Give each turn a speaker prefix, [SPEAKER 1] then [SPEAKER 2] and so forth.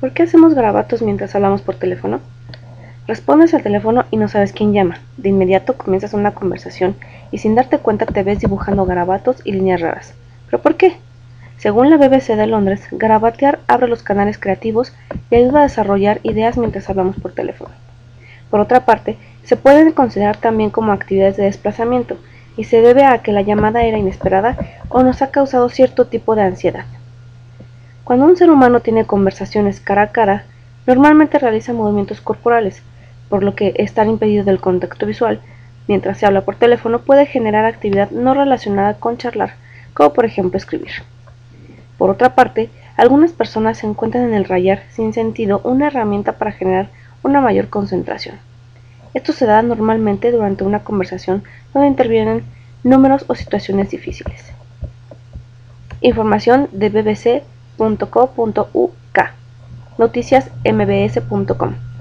[SPEAKER 1] ¿Por qué hacemos garabatos mientras hablamos por teléfono? Respondes al teléfono y no sabes quién llama. De inmediato comienzas una conversación y sin darte cuenta te ves dibujando garabatos y líneas raras. ¿Pero por qué? Según la BBC de Londres, garabatear abre los canales creativos y ayuda a desarrollar ideas mientras hablamos por teléfono. Por otra parte, se pueden considerar también como actividades de desplazamiento y se debe a que la llamada era inesperada o nos ha causado cierto tipo de ansiedad. Cuando un ser humano tiene conversaciones cara a cara, normalmente realiza movimientos corporales, por lo que estar impedido del contacto visual mientras se habla por teléfono puede generar actividad no relacionada con charlar, como por ejemplo escribir. Por otra parte, algunas personas encuentran en el rayar sin sentido una herramienta para generar una mayor concentración. Esto se da normalmente durante una conversación donde intervienen números o situaciones difíciles. Información de bbc.co.uk. Noticias mbs.com.